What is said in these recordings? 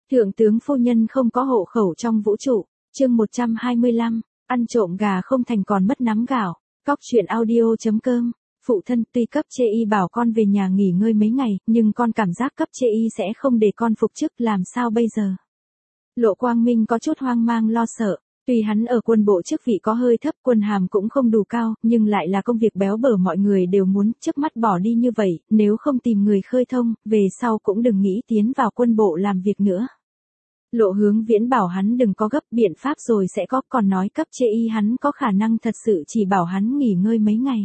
Thượng tướng phu nhân không có hộ khẩu trong vũ trụ. Chương 125, ăn trộm gà không thành còn mất nắm gạo. Cóc truyện audio.com. Phụ thân, tuy cấp chê y bảo con về nhà nghỉ ngơi mấy ngày, nhưng con cảm giác cấp chê y sẽ không để con phục chức, làm sao bây giờ? Lộ Quang Minh có chút hoang mang lo sợ. Tuy hắn ở quân bộ chức vị có hơi thấp, quân hàm cũng không đủ cao, nhưng lại là công việc béo bở mọi người đều muốn, trước mắt bỏ đi như vậy, nếu không tìm người khơi thông, về sau cũng đừng nghĩ tiến vào quân bộ làm việc nữa. Lộ Hướng Viễn bảo hắn đừng có gấp, biện pháp rồi sẽ có, còn nói cấp chê y hắn có khả năng thật sự chỉ bảo hắn nghỉ ngơi mấy ngày.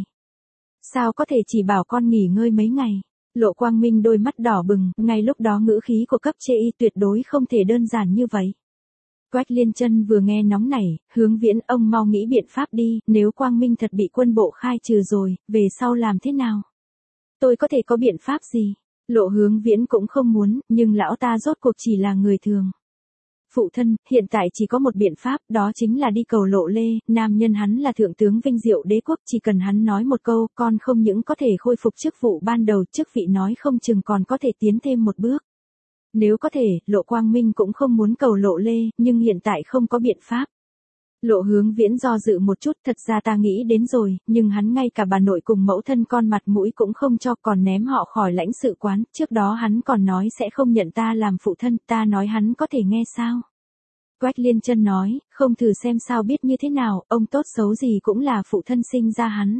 Sao có thể chỉ bảo con nghỉ ngơi mấy ngày? Lộ Quang Minh đôi mắt đỏ bừng, ngay lúc đó ngữ khí của cấp chê y tuyệt đối không thể đơn giản như vậy. Quách Liên Chân vừa nghe nóng nảy, Hướng Viễn, ông mau nghĩ biện pháp đi, nếu Quang Minh thật bị quân bộ khai trừ rồi, về sau làm thế nào? Tôi có thể có biện pháp gì? Lộ Hướng Viễn cũng không muốn, nhưng lão ta rốt cuộc chỉ là người thường. Phụ thân, hiện tại chỉ có một biện pháp, đó chính là đi cầu Lộ Lê, nam nhân hắn là thượng tướng vinh diệu đế quốc, chỉ cần hắn nói một câu, con không những có thể khôi phục chức vụ ban đầu, chức vị nói không chừng còn có thể tiến thêm một bước. Nếu có thể, Lộ Quang Minh cũng không muốn cầu Lộ Lê, nhưng hiện tại không có biện pháp. Lộ Hướng Viễn do dự một chút, thật ra ta nghĩ đến rồi, nhưng hắn ngay cả bà nội cùng mẫu thân con mặt mũi cũng không cho, còn ném họ khỏi lãnh sự quán, trước đó hắn còn nói sẽ không nhận ta làm phụ thân, ta nói hắn có thể nghe sao? Quách Liên Chân nói, không thử xem sao biết như thế nào, ông tốt xấu gì cũng là phụ thân sinh ra hắn.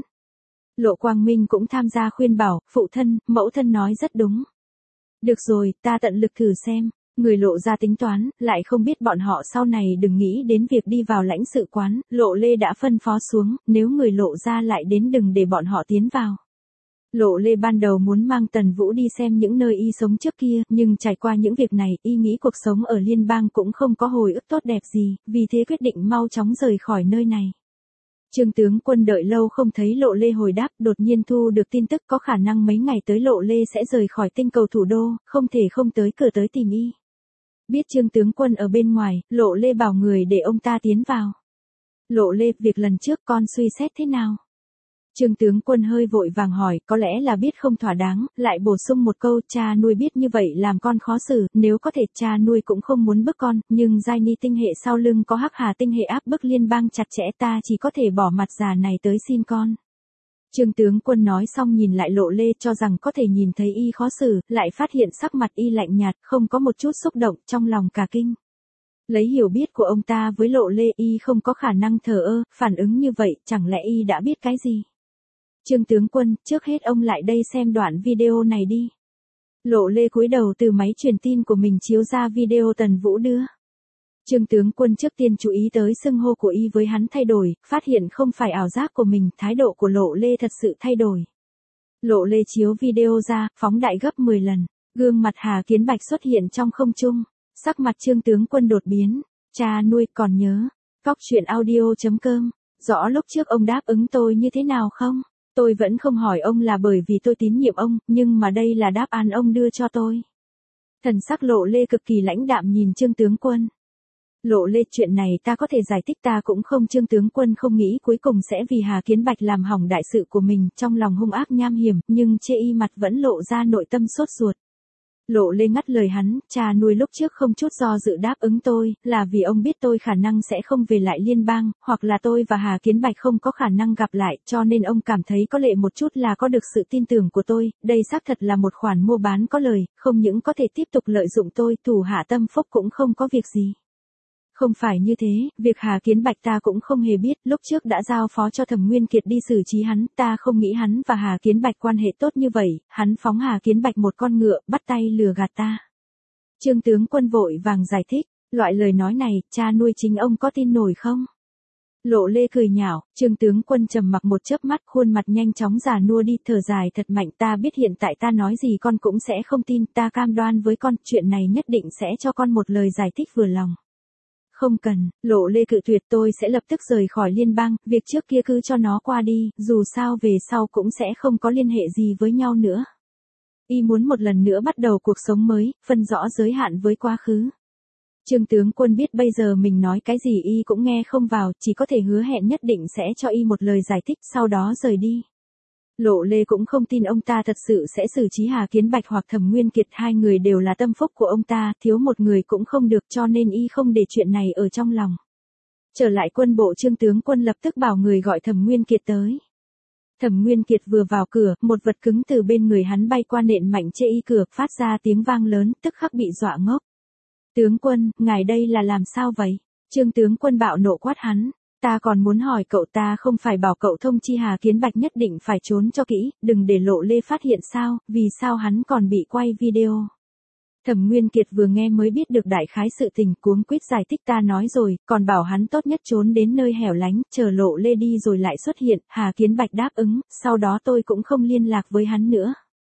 Lộ Quang Minh cũng tham gia khuyên bảo, phụ thân, mẫu thân nói rất đúng. Được rồi, ta tận lực thử xem. Người Lộ ra tính toán, lại không biết bọn họ sau này đừng nghĩ đến việc đi vào lãnh sự quán, Lộ Lê đã phân phó xuống, nếu người Lộ ra lại đến đừng để bọn họ tiến vào. Lộ Lê ban đầu muốn mang Tần Vũ đi xem những nơi y sống trước kia, nhưng trải qua những việc này, y nghĩ cuộc sống ở liên bang cũng không có hồi ức tốt đẹp gì, vì thế quyết định mau chóng rời khỏi nơi này. Trương tướng quân đợi lâu không thấy Lộ Lê hồi đáp, đột nhiên thu được tin tức có khả năng mấy ngày tới Lộ Lê sẽ rời khỏi tinh cầu thủ đô, không thể không tới cửa tới tìm y. Biết Trương tướng quân ở bên ngoài, Lộ Lê bảo người để ông ta tiến vào. Lộ Lê, việc lần trước con suy xét thế nào? Trương tướng quân hơi vội vàng hỏi, có lẽ là biết không thỏa đáng, lại bổ sung một câu, cha nuôi biết như vậy làm con khó xử, nếu có thể cha nuôi cũng không muốn bức con, nhưng giai ni tinh hệ sau lưng có Hắc Hà tinh hệ áp bức liên bang chặt chẽ, ta chỉ có thể bỏ mặt già này tới xin con. Trương tướng quân nói xong nhìn lại Lộ Lê, cho rằng có thể nhìn thấy y khó xử, lại phát hiện sắc mặt y lạnh nhạt, không có một chút xúc động, trong lòng cả kinh. Lấy hiểu biết của ông ta với Lộ Lê, y không có khả năng thờ ơ, phản ứng như vậy, chẳng lẽ y đã biết cái gì? Trương tướng quân, trước hết ông lại đây xem đoạn video này đi. Lộ Lê cúi đầu từ máy truyền tin của mình chiếu ra video Tần Vũ đưa. Trương tướng quân trước tiên chú ý tới xưng hô của y với hắn thay đổi, phát hiện không phải ảo giác của mình, thái độ của Lộ Lê thật sự thay đổi. Lộ Lê chiếu video ra, phóng đại gấp 10 lần, gương mặt Hà Kiến Bạch xuất hiện trong không trung, sắc mặt Trương tướng quân đột biến, cha nuôi còn nhớ, cóc truyện audio.com, rõ lúc trước ông đáp ứng tôi như thế nào không? Tôi vẫn không hỏi ông là bởi vì tôi tín nhiệm ông, nhưng mà đây là đáp án ông đưa cho tôi. Thần sắc Lộ Lê cực kỳ lãnh đạm nhìn Trương tướng quân. Lộ Lê, chuyện này ta có thể giải thích, ta cũng không. Trương tướng quân không nghĩ cuối cùng sẽ vì Hà Kiến Bạch làm hỏng đại sự của mình, trong lòng hung ác nham hiểm, nhưng chê y mặt vẫn lộ ra nội tâm sốt ruột. Lộ Lê ngắt lời hắn, cha nuôi lúc trước không chút do dự đáp ứng tôi, là vì ông biết tôi khả năng sẽ không về lại liên bang, hoặc là tôi và Hà Kiến Bạch không có khả năng gặp lại, cho nên ông cảm thấy có lệ một chút là có được sự tin tưởng của tôi, đây xác thật là một khoản mua bán có lời, không những có thể tiếp tục lợi dụng tôi, thủ hạ tâm phúc cũng không có việc gì. Không phải như thế, việc Hà Kiến Bạch ta cũng không hề biết, lúc trước đã giao phó cho Thẩm Nguyên Kiệt đi xử trí hắn, ta không nghĩ hắn và Hà Kiến Bạch quan hệ tốt như vậy, hắn phóng Hà Kiến Bạch một con ngựa, bắt tay lừa gạt ta. Trương tướng quân vội vàng giải thích, loại lời nói này, cha nuôi chính ông có tin nổi không? Lộ Lê cười nhạo, Trương tướng quân trầm mặc một chớp mắt, khuôn mặt nhanh chóng già nua đi, thở dài thật mạnh, ta biết hiện tại ta nói gì con cũng sẽ không tin, ta cam đoan với con, chuyện này nhất định sẽ cho con một lời giải thích vừa lòng. Không cần, Lộ Lê cự tuyệt, tôi sẽ lập tức rời khỏi liên bang, việc trước kia cứ cho nó qua đi, dù sao về sau cũng sẽ không có liên hệ gì với nhau nữa. Y muốn một lần nữa bắt đầu cuộc sống mới, phân rõ giới hạn với quá khứ. Trương tướng quân biết bây giờ mình nói cái gì y cũng nghe không vào, chỉ có thể hứa hẹn nhất định sẽ cho y một lời giải thích, sau đó rời đi. Lộ Lê cũng không tin ông ta thật sự sẽ xử trí Hà Kiến Bạch hoặc Thẩm Nguyên Kiệt, hai người đều là tâm phúc của ông ta, thiếu một người cũng không được, cho nên y không để chuyện này ở trong lòng. Trở lại quân bộ, Trương tướng quân lập tức bảo người gọi Thẩm Nguyên Kiệt tới. Thẩm Nguyên Kiệt vừa vào cửa, một vật cứng từ bên người hắn bay qua nện mạnh chê y cửa, phát ra tiếng vang lớn, tức khắc bị dọa ngốc. Tướng quân, ngài đây là làm sao vậy? Trương tướng quân bạo nộ quát hắn. Ta còn muốn hỏi cậu, ta không phải bảo cậu thông chi Hà Kiến Bạch nhất định phải trốn cho kỹ, đừng để Lộ Lê phát hiện sao, vì sao hắn còn bị quay video. Thẩm Nguyên Kiệt vừa nghe mới biết được đại khái sự tình, cuống quýt giải thích, ta nói rồi, còn bảo hắn tốt nhất trốn đến nơi hẻo lánh, chờ Lộ Lê đi rồi lại xuất hiện. Hà Kiến Bạch đáp ứng, sau đó tôi cũng không liên lạc với hắn nữa.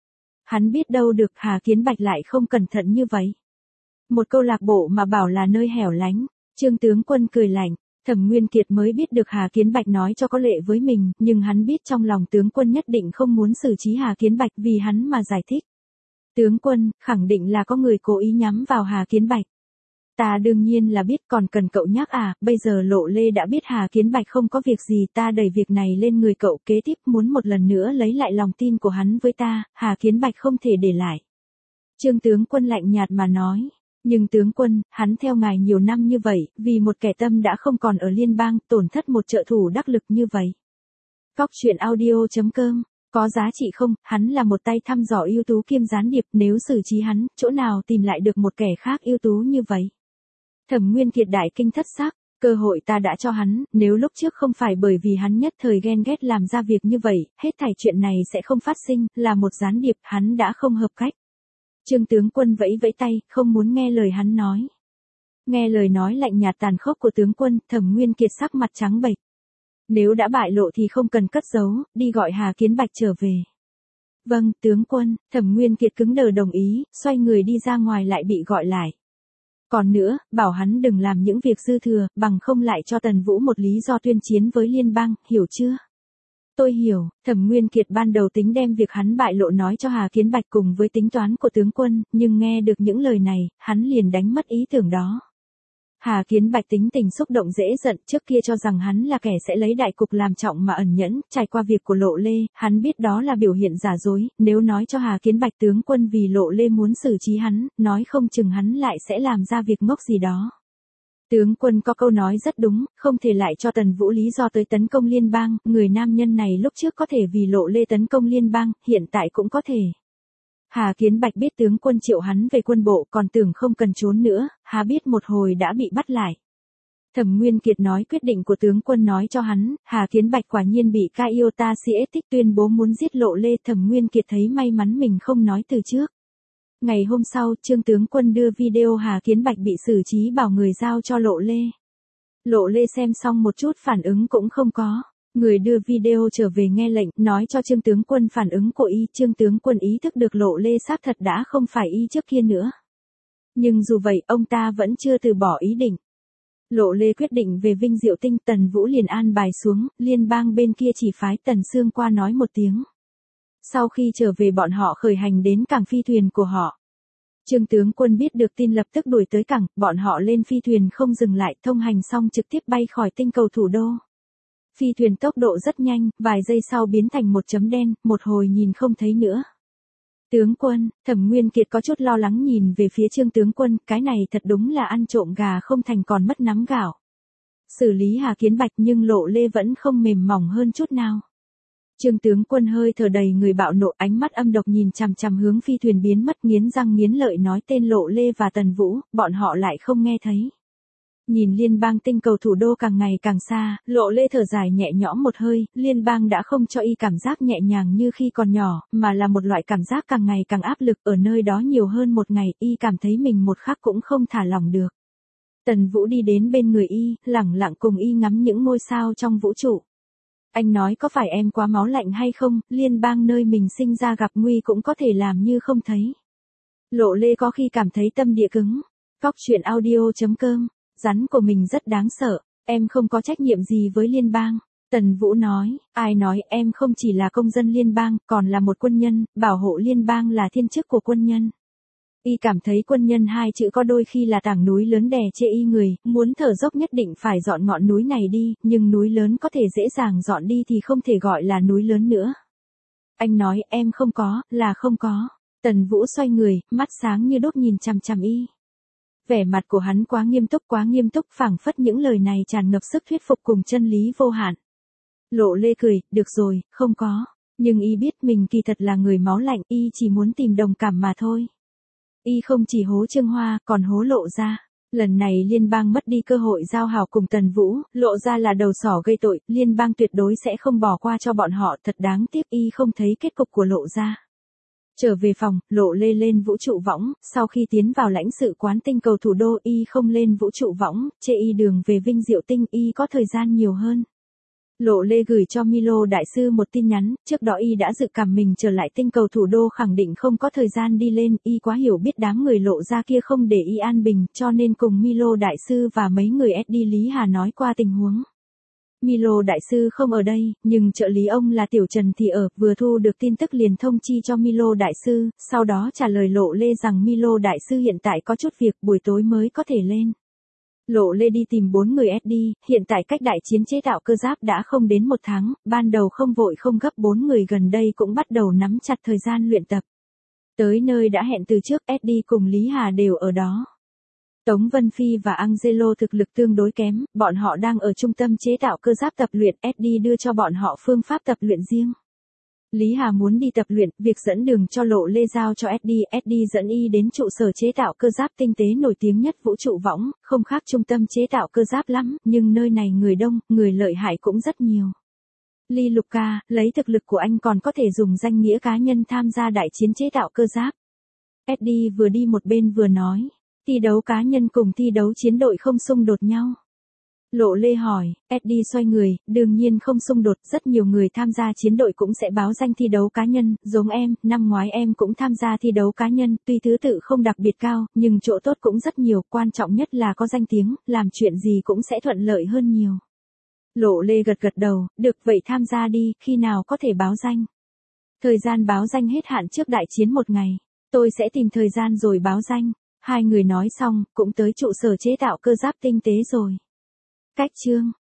Hắn biết đâu được Hà Kiến Bạch lại không cẩn thận như vậy. Một câu lạc bộ mà bảo là nơi hẻo lánh. Trương tướng quân cười lạnh. Thẩm Nguyên Kiệt mới biết được Hà Kiến Bạch nói cho có lệ với mình, nhưng hắn biết trong lòng tướng quân nhất định không muốn xử trí Hà Kiến Bạch, vì hắn mà giải thích. Tướng quân, khẳng định là có người cố ý nhắm vào Hà Kiến Bạch. Ta đương nhiên là biết, còn cần cậu nhắc à, bây giờ Lộ Lê đã biết Hà Kiến Bạch không có việc gì, ta đẩy việc này lên người cậu, kế tiếp muốn một lần nữa lấy lại lòng tin của hắn với ta, Hà Kiến Bạch không thể để lại. Trương tướng quân lạnh nhạt mà nói. Nhưng tướng quân, hắn theo ngài nhiều năm như vậy, vì một kẻ tâm đã không còn ở liên bang, tổn thất một trợ thủ đắc lực như vậy. Cóc truyện audio.com, có giá trị không? Hắn là một tay thăm dò ưu tú kiêm gián điệp, nếu xử trí hắn, chỗ nào tìm lại được một kẻ khác ưu tú như vậy? Thẩm Nguyên Kiệt đại kinh thất sắc, cơ hội ta đã cho hắn, nếu lúc trước không phải bởi vì hắn nhất thời ghen ghét làm ra việc như vậy, hết thảy chuyện này sẽ không phát sinh, là một gián điệp, hắn đã không hợp cách. Trương tướng quân vẫy vẫy tay, không muốn nghe lời hắn nói. Nghe lời nói lạnh nhạt tàn khốc của tướng quân, Thẩm Nguyên Kiệt sắc mặt trắng bệch. Nếu đã bại lộ thì không cần cất giấu, đi gọi Hà Kiến Bạch trở về. Vâng, tướng quân, Thẩm Nguyên Kiệt cứng đờ đồng ý, xoay người đi ra ngoài lại bị gọi lại. Còn nữa, bảo hắn đừng làm những việc dư thừa, bằng không lại cho Tần Vũ một lý do tuyên chiến với liên bang, hiểu chưa? Tôi hiểu, Thẩm Nguyên Kiệt ban đầu tính đem việc hắn bại lộ nói cho Hà Kiến Bạch cùng với tính toán của tướng quân, nhưng nghe được những lời này, hắn liền đánh mất ý tưởng đó. Hà Kiến Bạch tính tình xúc động dễ giận, trước kia cho rằng hắn là kẻ sẽ lấy đại cục làm trọng mà ẩn nhẫn, trải qua việc của Lộ Lê, hắn biết đó là biểu hiện giả dối, nếu nói cho Hà Kiến Bạch tướng quân vì Lộ Lê muốn xử trí hắn, nói không chừng hắn lại sẽ làm ra việc ngốc gì đó. Tướng quân có câu nói rất đúng, không thể lại cho Tần Vũ lý do tới tấn công liên bang, người nam nhân này lúc trước có thể vì Lộ Lê tấn công liên bang, hiện tại cũng có thể. Hà Kiến Bạch biết tướng quân triệu hắn về quân bộ, còn tưởng không cần trốn nữa, há biết một hồi đã bị bắt lại. Thẩm Nguyên Kiệt nói quyết định của tướng quân nói cho hắn, Hà Kiến Bạch quả nhiên bị Kaiota Sietic tuyên bố muốn giết Lộ Lê. Thẩm Nguyên Kiệt thấy may mắn mình không nói từ trước. Ngày hôm sau, Trương tướng quân đưa video Hà Kiến Bạch bị xử trí bảo người giao cho Lộ Lê. Lộ Lê xem xong một chút phản ứng cũng không có. Người đưa video trở về nghe lệnh, nói cho Trương tướng quân phản ứng của y. Trương tướng quân ý thức được Lộ Lê xác thật đã không phải y trước kia nữa. Nhưng dù vậy, ông ta vẫn chưa từ bỏ ý định. Lộ Lê quyết định về Vinh Diệu Tinh, Tần Vũ liền an bài xuống, liên bang bên kia chỉ phái Tần Sương qua nói một tiếng. Sau khi trở về bọn họ khởi hành đến cảng phi thuyền của họ. Trương tướng quân biết được tin lập tức đuổi tới cảng, bọn họ lên phi thuyền không dừng lại, thông hành xong trực tiếp bay khỏi tinh cầu thủ đô. Phi thuyền tốc độ rất nhanh, vài giây sau biến thành một chấm đen, một hồi nhìn không thấy nữa. Tướng quân, Thẩm Nguyên Kiệt có chút lo lắng nhìn về phía Trương tướng quân, cái này thật đúng là ăn trộm gà không thành còn mất nắm gạo. Xử lý Hà Kiến Bạch nhưng Lộ Lê vẫn không mềm mỏng hơn chút nào. Trương tướng quân hơi thở đầy người bạo nộ, ánh mắt âm độc nhìn chằm chằm hướng phi thuyền biến mất, nghiến răng nghiến lợi nói tên Lộ Lê và Tần Vũ, bọn họ lại không nghe thấy. Nhìn liên bang tinh cầu thủ đô càng ngày càng xa, Lộ Lê thở dài nhẹ nhõm một hơi, liên bang đã không cho y cảm giác nhẹ nhàng như khi còn nhỏ, mà là một loại cảm giác càng ngày càng áp lực, ở nơi đó nhiều hơn một ngày, y cảm thấy mình một khắc cũng không thả lỏng được. Tần Vũ đi đến bên người y, lẳng lặng cùng y ngắm những ngôi sao trong vũ trụ. Anh nói có phải em quá máu lạnh hay không, liên bang nơi mình sinh ra gặp nguy cũng có thể làm như không thấy. Lộ Lê có khi cảm thấy tâm địa cứng. Cóc truyện audio.com, rắn của mình rất đáng sợ, em không có trách nhiệm gì với liên bang. Tần Vũ nói, ai nói em không chỉ là công dân liên bang, còn là một quân nhân, bảo hộ liên bang là thiên chức của quân nhân. Y cảm thấy quân nhân hai chữ có đôi khi là tảng núi lớn đè chê y người, muốn thở dốc nhất định phải dọn ngọn núi này đi, nhưng núi lớn có thể dễ dàng dọn đi thì không thể gọi là núi lớn nữa. Anh nói em không có, là không có. Tần Vũ xoay người, mắt sáng như đốt nhìn chằm chằm y. Vẻ mặt của hắn quá nghiêm túc phảng phất những lời này tràn ngập sức thuyết phục cùng chân lý vô hạn. Lộ Lê cười, được rồi, không có. Nhưng y biết mình kỳ thật là người máu lạnh, y chỉ muốn tìm đồng cảm mà thôi. Y không chỉ hố Trương Hoa, còn hố Lộ gia. Lần này liên bang mất đi cơ hội giao hảo cùng Tần Vũ, Lộ gia là đầu sỏ gây tội, liên bang tuyệt đối sẽ không bỏ qua cho bọn họ, thật đáng tiếc y không thấy kết cục của Lộ gia. Trở về phòng, Lộ Lê lên vũ trụ võng, sau khi tiến vào lãnh sự quán tinh cầu thủ đô y không lên vũ trụ võng, chê y đường về Vinh Diệu Tinh y có thời gian nhiều hơn. Lộ Lê gửi cho Milo đại sư một tin nhắn, trước đó y đã dự cảm mình trở lại tinh cầu thủ đô khẳng định không có thời gian đi lên, y quá hiểu biết đám người Lộ gia kia không để y an bình, cho nên cùng Milo đại sư và mấy người SD Lý Hà nói qua tình huống. Milo đại sư không ở đây, nhưng trợ lý ông là Tiểu Trần thì ở, vừa thu được tin tức liền thông chi cho Milo đại sư, sau đó trả lời Lộ Lê rằng Milo đại sư hiện tại có chút việc, buổi tối mới có thể lên. Lộ Lê đi tìm 4 người SD, hiện tại cách đại chiến chế tạo cơ giáp đã không đến 1 tháng, ban đầu không vội không gấp 4 người gần đây cũng bắt đầu nắm chặt thời gian luyện tập. Tới nơi đã hẹn từ trước SD cùng Lý Hà đều ở đó. Tống Vân Phi và Angelo thực lực tương đối kém, bọn họ đang ở trung tâm chế tạo cơ giáp tập luyện, SD đưa cho bọn họ phương pháp tập luyện riêng. Lý Hà muốn đi tập luyện, việc dẫn đường cho Lộ Lê giao cho SD dẫn y đến trụ sở chế tạo cơ giáp tinh tế nổi tiếng nhất vũ trụ võng, không khác trung tâm chế tạo cơ giáp lắm, nhưng nơi này người đông, người lợi hại cũng rất nhiều. Lee Luca, lấy thực lực của anh còn có thể dùng danh nghĩa cá nhân tham gia đại chiến chế tạo cơ giáp. SD vừa đi một bên vừa nói, thi đấu cá nhân cùng thi đấu chiến đội không xung đột nhau. Lộ Lê hỏi, SD xoay người, đương nhiên không xung đột, rất nhiều người tham gia chiến đội cũng sẽ báo danh thi đấu cá nhân, giống em, năm ngoái em cũng tham gia thi đấu cá nhân, tuy thứ tự không đặc biệt cao, nhưng chỗ tốt cũng rất nhiều, quan trọng nhất là có danh tiếng, làm chuyện gì cũng sẽ thuận lợi hơn nhiều. Lộ Lê gật gật đầu, được vậy tham gia đi, khi nào có thể báo danh? Thời gian báo danh hết hạn trước đại chiến 1 ngày, tôi sẽ tìm thời gian rồi báo danh. Hai người nói xong, cũng tới trụ sở chế tạo cơ giáp tinh tế rồi. Cách chương